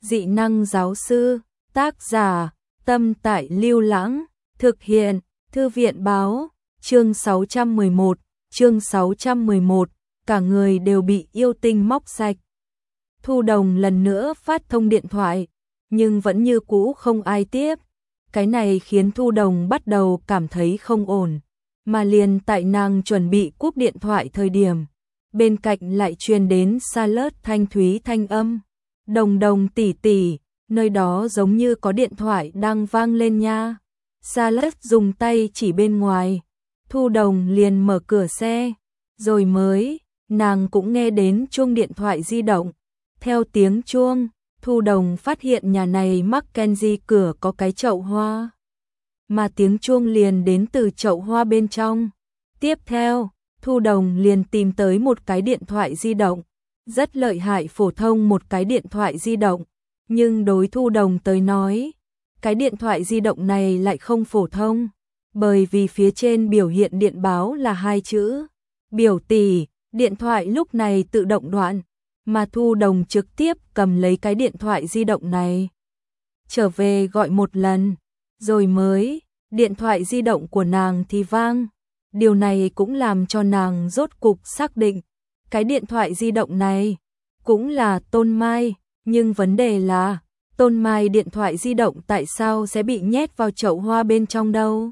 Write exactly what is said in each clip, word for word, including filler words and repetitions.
dị năng giáo sư, tác giả, Tâm Tại Lưu Lãng, thực hiện, Thư viện báo, chương sáu trăm mười một, chương sáu trăm mười một, cả người đều bị yêu tinh móc sạch. Thu Đồng lần nữa phát thông điện thoại, nhưng vẫn như cũ không ai tiếp. Cái này khiến Thu Đồng bắt đầu cảm thấy không ổn, mà liền tại nàng chuẩn bị cúp điện thoại thời điểm, bên cạnh lại truyền đến Charlotte thanh thúy thanh âm. Đồng Đồng tỷ tỷ, nơi đó giống như có điện thoại đang vang lên nha. Charlotte dùng tay chỉ bên ngoài. Thu Đồng liền mở cửa xe, rồi mới, nàng cũng nghe đến chuông điện thoại di động. Theo tiếng chuông, Thu Đồng phát hiện nhà này Mackenzie cửa có cái chậu hoa. Mà tiếng chuông liền đến từ chậu hoa bên trong. Tiếp theo, Thu Đồng liền tìm tới một cái điện thoại di động. Rất lợi hại phổ thông một cái điện thoại di động. Nhưng đối Thu Đồng tới nói, cái điện thoại di động này lại không phổ thông. Bởi vì phía trên biểu hiện điện báo là hai chữ. Biểu tỷ, điện thoại lúc này tự động đoạn. Mà Thu Đồng trực tiếp cầm lấy cái điện thoại di động này. Trở về gọi một lần. Rồi mới, điện thoại di động của nàng thì vang. Điều này cũng làm cho nàng rốt cục xác định. Cái điện thoại di động này cũng là Tôn Mai. Nhưng vấn đề là, Tôn Mai điện thoại di động tại sao sẽ bị nhét vào chậu hoa bên trong đâu?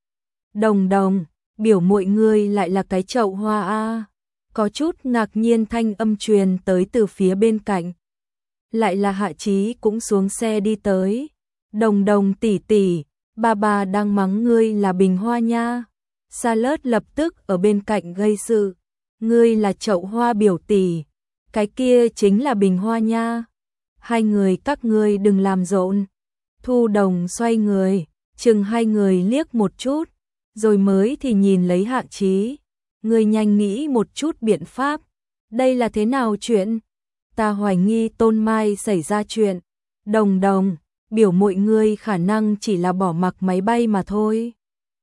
Đồng Đồng, biểu muội ngươi lại là cái chậu hoa a. Có chút ngạc nhiên thanh âm truyền tới từ phía bên cạnh. Lại là Hạ Chí cũng xuống xe đi tới. Đồng Đồng tỷ tỷ, ba ba đang mắng ngươi là bình hoa nha. Charlotte lập tức ở bên cạnh gây sự. Ngươi là chậu hoa biểu tỷ, cái kia chính là bình hoa nha. Hai người các ngươi đừng làm rộn. Thu Đồng xoay người, chừng hai người liếc một chút, rồi mới thì nhìn lấy Hạ Chí. Ngươi nhanh nghĩ một chút biện pháp. Đây là thế nào chuyện? Ta hoài nghi Tôn Mai xảy ra chuyện. Đồng Đồng, biểu muội ngươi khả năng chỉ là bỏ mặc máy bay mà thôi.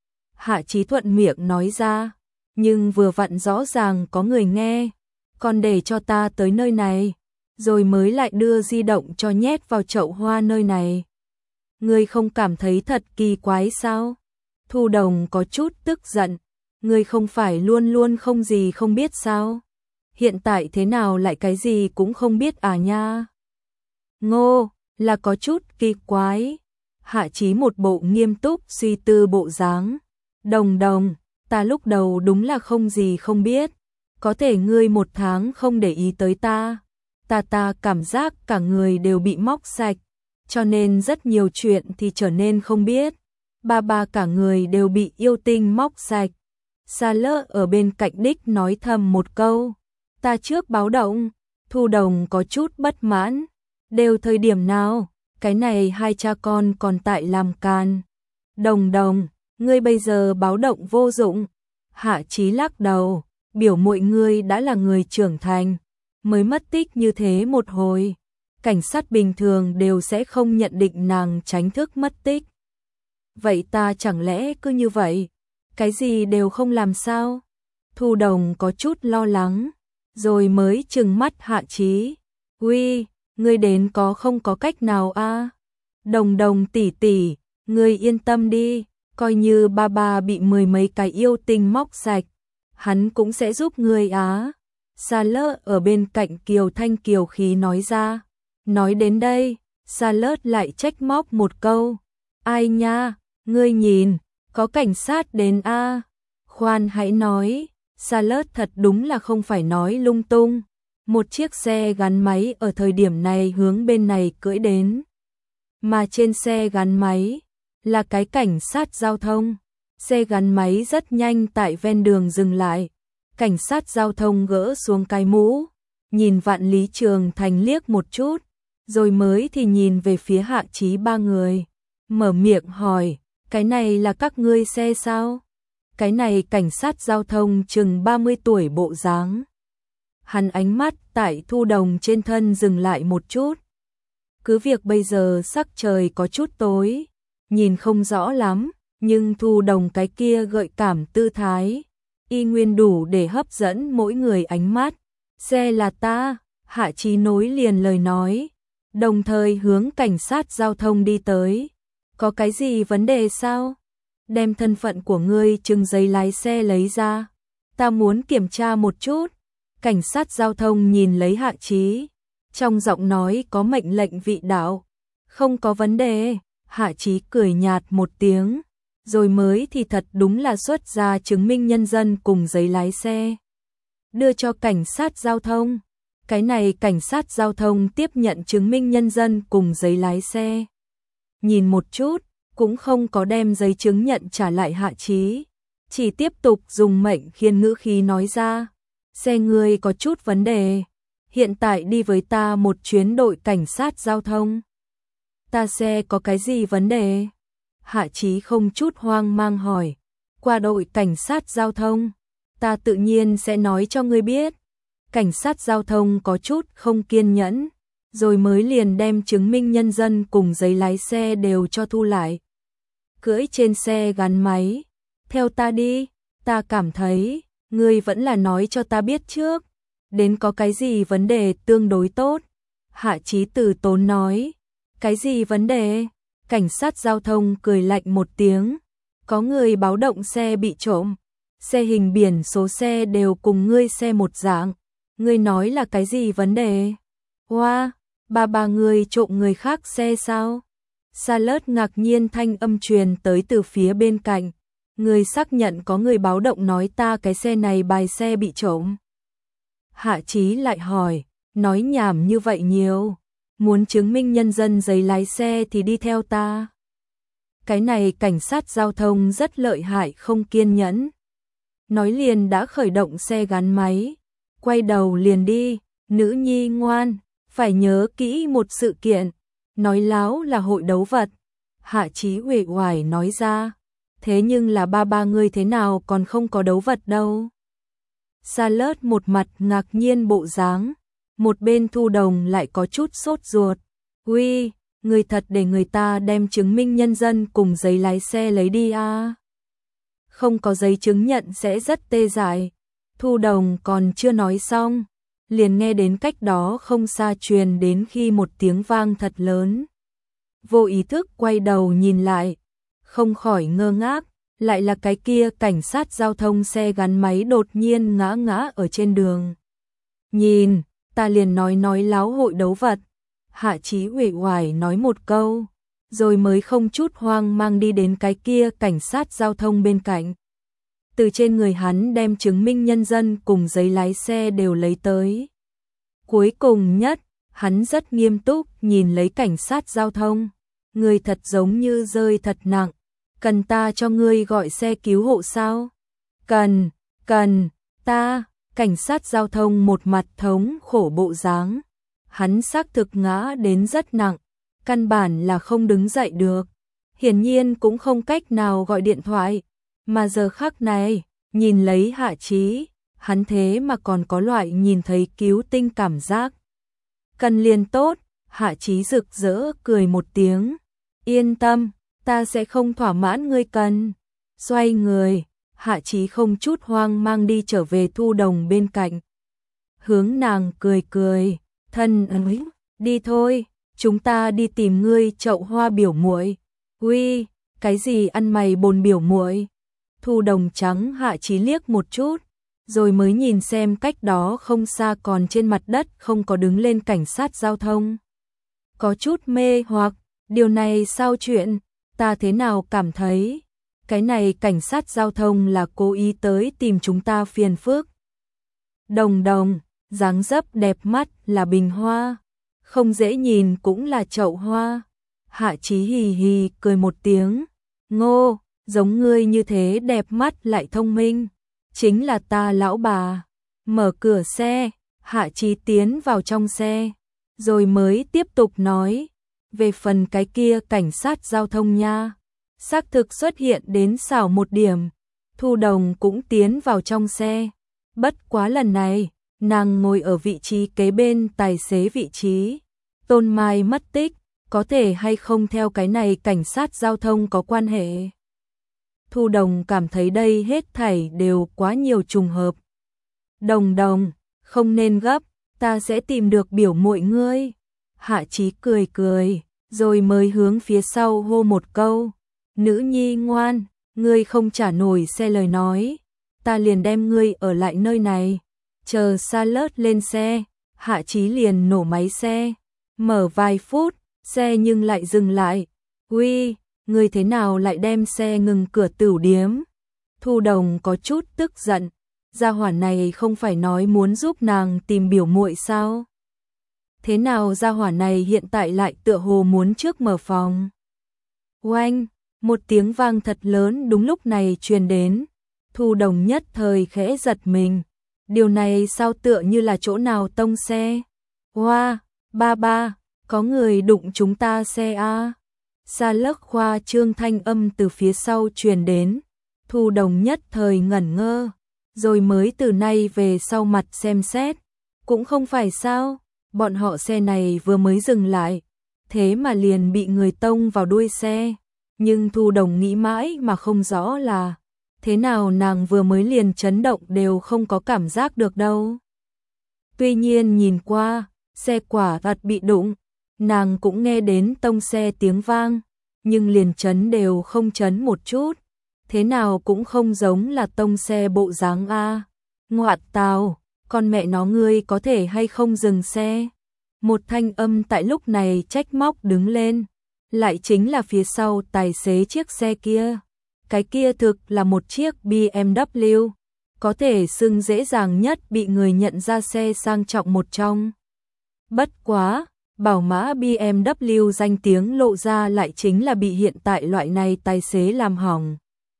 Hạ Chí thuận miệng nói ra, nhưng vừa vặn rõ ràng có người nghe. Còn để cho ta tới nơi này, rồi mới lại đưa di động cho nhét vào chậu hoa nơi này. Ngươi không cảm thấy thật kỳ quái sao? Thu Đồng có chút tức giận. Ngươi không phải luôn luôn không gì không biết sao? Hiện tại thế nào lại cái gì cũng không biết à nha? Ngô, là có chút kỳ quái. Hạ Chí một bộ nghiêm túc suy tư bộ dáng. Đồng Đồng, ta lúc đầu đúng là không gì không biết. Có thể ngươi một tháng không để ý tới ta. Ta ta cảm giác cả người đều bị móc sạch. Cho nên rất nhiều chuyện thì trở nên không biết. Ba ba cả người đều bị yêu tinh móc sạch. Charlotte ở bên cạnh đích nói thầm một câu. Ta trước báo động. Thu Đồng có chút bất mãn. Đều thời điểm nào, cái này hai cha con còn tại làm càn. Đồng Đồng, ngươi bây giờ báo động vô dụng. Hạ Chí lắc đầu, biểu muội ngươi đã là người trưởng thành, mới mất tích như thế một hồi. Cảnh sát bình thường đều sẽ không nhận định nàng tránh thức mất tích. Vậy ta chẳng lẽ cứ như vậy, cái gì đều không làm sao? Thu Đồng có chút lo lắng, rồi mới trừng mắt Hạ Chí. Uy, ngươi đến có không có cách nào a? Đồng Đồng tỷ tỷ, ngươi yên tâm đi, coi như ba ba bị mười mấy cái yêu tinh móc sạch, hắn cũng sẽ giúp ngươi á. Charlotte ở bên cạnh kiều thanh kiều khí nói ra. Nói đến đây, Charlotte lại trách móc một câu. Ai nha, ngươi nhìn, có cảnh sát đến a. Khoan hãy nói, Charlotte thật đúng là không phải nói lung tung. Một chiếc xe gắn máy ở thời điểm này hướng bên này cưỡi đến. Mà trên xe gắn máy là cái cảnh sát giao thông. Xe gắn máy rất nhanh tại ven đường dừng lại. Cảnh sát giao thông gỡ xuống cái mũ, nhìn Vạn Lý Trường Thành liếc một chút, rồi mới thì nhìn về phía Hạ Chí ba người. Mở miệng hỏi, cái này là các ngươi xe sao? Cái này cảnh sát giao thông chừng ba mươi tuổi bộ dáng. Hắn ánh mắt tại Thu Đồng trên thân dừng lại một chút. Cứ việc bây giờ sắc trời có chút tối, nhìn không rõ lắm, nhưng Thu Đồng cái kia gợi cảm tư thái, y nguyên đủ để hấp dẫn mỗi người ánh mắt. Xe là ta, Hạ Chí nối liền lời nói. đồng thời hướng cảnh sát giao thông đi tới. Có cái gì vấn đề sao? Đem thân phận của ngươi chứng giấy lái xe lấy ra. Ta muốn kiểm tra một chút. Cảnh sát giao thông nhìn lấy Hạ Chí. Trong giọng nói có mệnh lệnh vị đạo. Không có vấn đề. Hạ Chí cười nhạt một tiếng. Rồi mới thì thật đúng là xuất ra chứng minh nhân dân cùng giấy lái xe. Đưa cho cảnh sát giao thông. Cái này cảnh sát giao thông tiếp nhận chứng minh nhân dân cùng giấy lái xe. Nhìn một chút, cũng không có đem giấy chứng nhận trả lại Hạ Chí. Chỉ tiếp tục dùng mệnh khiên ngữ khí nói ra. Xe ngươi có chút vấn đề. Hiện tại đi với ta một chuyến đội cảnh sát giao thông. Ta xe có cái gì vấn đề? Hạ Chí không chút hoang mang hỏi. Qua đội cảnh sát giao thông. Ta tự nhiên sẽ nói cho ngươi biết. Cảnh sát giao thông có chút không kiên nhẫn. Rồi mới liền đem chứng minh nhân dân cùng giấy lái xe đều cho thu lại. Cưỡi trên xe gắn máy. Theo ta đi. Ta cảm thấy, ngươi vẫn là nói cho ta biết trước. Đến có cái gì vấn đề tương đối tốt. Hạ Chí từ tốn nói. Cái gì vấn đề? Cảnh sát giao thông cười lạnh một tiếng. Có người báo động xe bị trộm. Xe hình biển số xe đều cùng ngươi xe một dạng. Ngươi nói là cái gì vấn đề? Hoa, ba ba người trộm người khác xe sao? Salert ngạc nhiên thanh âm truyền tới từ phía bên cạnh. Người xác nhận có người báo động nói ta cái xe này bài xe bị trộm. Hạ Chí lại hỏi, nói nhảm như vậy nhiều. Muốn chứng minh nhân dân giấy lái xe thì đi theo ta. Cái này cảnh sát giao thông rất lợi hại không kiên nhẫn. Nói liền đã khởi động xe gắn máy. Quay đầu liền đi, nữ nhi ngoan, phải nhớ kỹ một sự kiện. Nói láo là hội đấu vật. Hạ Chí uể oải nói ra. Thế nhưng là ba ba ngươi thế nào còn không có đấu vật đâu. Salert một mặt ngạc nhiên bộ dáng. Một bên Thu Đồng lại có chút sốt ruột. Uy, người thật để người ta đem chứng minh nhân dân cùng giấy lái xe lấy đi à. Không có giấy chứng nhận sẽ rất tê dại. Thu Đồng còn chưa nói xong. Liền nghe đến cách đó không xa truyền đến khi một tiếng vang thật lớn. Vô ý thức quay đầu nhìn lại. Không khỏi ngơ ngác. Lại là cái kia cảnh sát giao thông xe gắn máy đột nhiên ngã ngã ở trên đường. Nhìn, ta liền nói nói láo hội đấu vật. Hạ Chí uể oải nói một câu. Rồi mới không chút hoang mang đi đến cái kia cảnh sát giao thông bên cạnh. Từ trên người hắn đem chứng minh nhân dân cùng giấy lái xe đều lấy tới. Cuối cùng nhất, hắn rất nghiêm túc nhìn lấy cảnh sát giao thông. Người thật giống như rơi thật nặng. Cần ta cho ngươi gọi xe cứu hộ sao? Cần, cần, ta, cảnh sát giao thông một mặt thống khổ bộ dáng. Hắn xác thực ngã đến rất nặng, căn bản là không đứng dậy được. Hiển nhiên cũng không cách nào gọi điện thoại, mà giờ khắc này, nhìn lấy Hạ Chí, hắn thế mà còn có loại nhìn thấy cứu tinh cảm giác. Cần liền tốt, Hạ Chí rực rỡ cười một tiếng. Yên tâm. Ta sẽ không thỏa mãn ngươi cần. Xoay người, Hạ Chí không chút hoang mang đi trở về Thu Đồng bên cạnh. Hướng nàng cười cười, thân ơi, đi thôi, chúng ta đi tìm ngươi chậu hoa biểu muội. Uy, cái gì ăn mày bồn biểu muội? Thu Đồng trắng Hạ Chí liếc một chút, rồi mới nhìn xem cách đó không xa còn trên mặt đất không có đứng lên cảnh sát giao thông. Có chút mê hoặc, điều này sao chuyện? Ta thế nào cảm thấy, cái này cảnh sát giao thông là cố ý tới tìm chúng ta phiền phức. Đồng Đồng, dáng dấp đẹp mắt là bình hoa, không dễ nhìn cũng là chậu hoa. Hạ Chí hì hì cười một tiếng, ngô, giống ngươi như thế đẹp mắt lại thông minh, chính là ta lão bà. Mở cửa xe, Hạ Chí tiến vào trong xe, rồi mới tiếp tục nói. Về phần cái kia cảnh sát giao thông nha, xác thực xuất hiện đến xảo một điểm. Thu Đồng cũng tiến vào trong xe. Bất quá lần này, nàng ngồi ở vị trí kế bên tài xế vị trí. Tôn Mai mất tích, có thể hay không theo cái này cảnh sát giao thông có quan hệ. Thu Đồng cảm thấy đây hết thảy đều quá nhiều trùng hợp. Đồng Đồng, không nên gấp, ta sẽ tìm được biểu muội ngươi. Hạ Chí cười cười, rồi mới hướng phía sau hô một câu, nữ nhi ngoan, ngươi không trả nổi xe lời nói, ta liền đem ngươi ở lại nơi này. Chờ Charlotte lên xe, Hạ Chí liền nổ máy xe, mở vài phút, xe nhưng lại dừng lại. Uy, ngươi thế nào lại đem xe ngừng cửa tửu điếm? Thu Đồng có chút tức giận, gia hỏa này không phải nói muốn giúp nàng tìm biểu muội sao? Thế nào gia hỏa này hiện tại lại tựa hồ muốn trước mở phòng? Oanh, một tiếng vang thật lớn đúng lúc này truyền đến. Thu Đồng nhất thời khẽ giật mình. Điều này sao tựa như là chỗ nào tông xe? Hoa, wow, ba ba, có người đụng chúng ta xe a. Sa lấc khoa trương thanh âm từ phía sau truyền đến. Thu Đồng nhất thời ngẩn ngơ, rồi mới từ nay về sau mặt xem xét. Cũng không phải sao, bọn họ xe này vừa mới dừng lại, thế mà liền bị người tông vào đuôi xe. Nhưng Thu Đồng nghĩ mãi mà không rõ là thế nào nàng vừa mới liền chấn động đều không có cảm giác được đâu. Tuy nhiên nhìn qua, xe quả thật bị đụng, nàng cũng nghe đến tông xe tiếng vang, nhưng liền chấn đều không chấn một chút, thế nào cũng không giống là tông xe bộ dáng a. Ngoạt tào, con mẹ nó ngươi có thể hay không dừng xe? Một thanh âm tại lúc này trách móc đứng lên, lại chính là phía sau tài xế chiếc xe kia. Cái kia thực là một chiếc bê em vê, có thể xưng dễ dàng nhất bị người nhận ra xe sang trọng một trong. Bất quá, bảo mã bê em vê danh tiếng lộ ra lại chính là bị hiện tại loại này tài xế làm hỏng.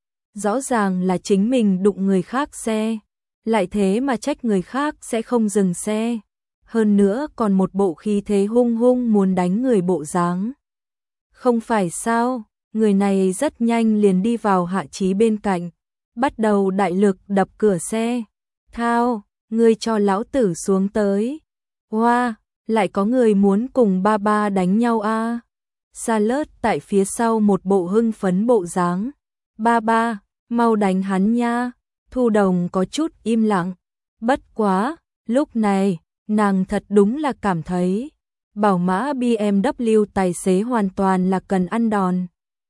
Rõ ràng là chính mình đụng người khác xe, lại thế mà trách người khác sẽ không dừng xe. Hơn nữa còn một bộ khí thế hung hung muốn đánh người bộ dáng. Không phải sao, người này rất nhanh liền đi vào Hạ Chí bên cạnh, bắt đầu đại lực đập cửa xe. Thao, ngươi cho lão tử xuống tới. Hoa, wow, lại có người muốn cùng ba ba đánh nhau a. À? Charlotte tại phía sau một bộ hưng phấn bộ dáng. Ba ba, mau đánh hắn nha. Thu Đồng có chút im lặng. Bất quá, lúc này, nàng thật đúng là cảm thấy bảo mã bê em vê tài xế hoàn toàn là cần ăn đòn.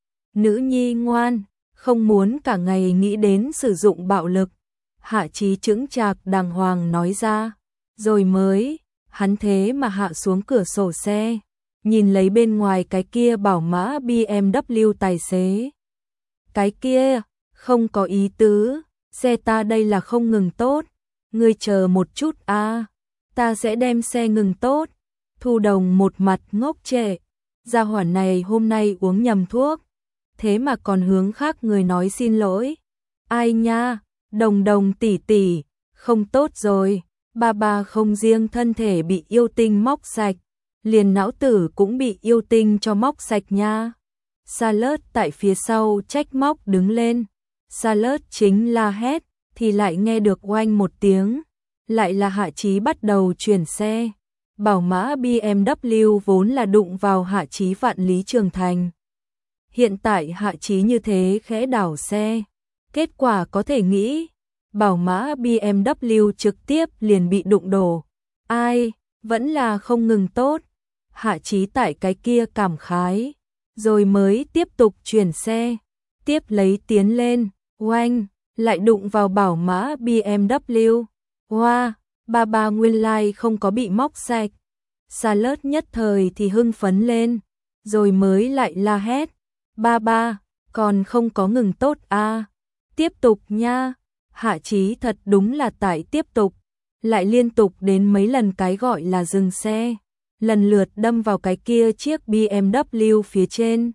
Nữ nhi ngoan, không muốn cả ngày nghĩ đến sử dụng bạo lực. Hạ Chí chững chạc đàng hoàng nói ra, rồi mới, hắn thế mà hạ xuống cửa sổ xe, nhìn lấy bên ngoài cái kia bảo mã bê em vê tài xế. Cái kia, không có ý tứ, xe ta đây là không ngừng tốt, ngươi chờ một chút a, à, ta sẽ đem xe ngừng tốt. Thu Đồng một mặt ngốc trệ, gia hỏa này hôm nay uống nhầm thuốc, thế mà còn hướng khác người nói xin lỗi. Ai nha, Đồng Đồng tỷ tỷ, không tốt rồi, ba ba không riêng thân thể bị yêu tinh móc sạch, liền não tử cũng bị yêu tinh cho móc sạch nha. Charlotte tại phía sau trách móc đứng lên, Charlotte chính la hét, thì lại nghe được oanh một tiếng, lại là Hạ Chí bắt đầu chuyển xe. Bảo mã bê em vê vốn là đụng vào Hạ Chí Vạn Lý Trường Thành. Hiện tại Hạ Chí như thế khẽ đảo xe, kết quả có thể nghĩ, bảo mã bê em vê trực tiếp liền bị đụng đổ. Ai, vẫn là không ngừng tốt. Hạ Chí tại cái kia cảm khái, rồi mới tiếp tục chuyển xe, tiếp lấy tiến lên, oanh, lại đụng vào bảo mã bê em vê. Hoa, wow, ba ba nguyên lai like không có bị móc sạch. Charlotte nhất thời thì hưng phấn lên, rồi mới lại la hét, ba ba, còn không có ngừng tốt à, tiếp tục nha. Hạ Chí thật đúng là tại tiếp tục, lại liên tục đến mấy lần cái gọi là dừng xe, lần lượt đâm vào cái kia chiếc bê em vê phía trên.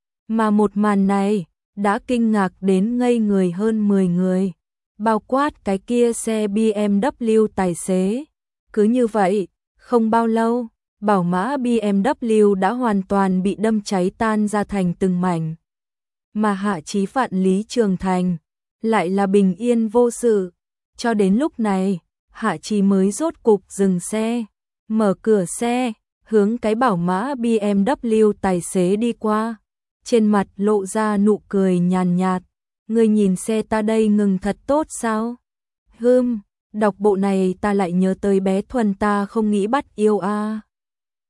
Mà một màn này, đã kinh ngạc đến ngây người hơn mười người, bao quát cái kia xe bê em vê tài xế. Cứ như vậy, không bao lâu, bảo mã bê em vê đã hoàn toàn bị đâm cháy tan ra thành từng mảnh. Mà Hạ Chí Vạn Lý Trường Thành lại là bình yên vô sự. Cho đến lúc này, Hạ Chí mới rốt cục dừng xe, mở cửa xe, hướng cái bảo mã bê em vê tài xế đi qua. Trên mặt lộ ra nụ cười nhàn nhạt. Ngươi nhìn xe ta đây ngừng thật tốt sao? Hừm, đọc bộ này ta lại nhớ tới bé Thuần ta không nghĩ bắt yêu a. À.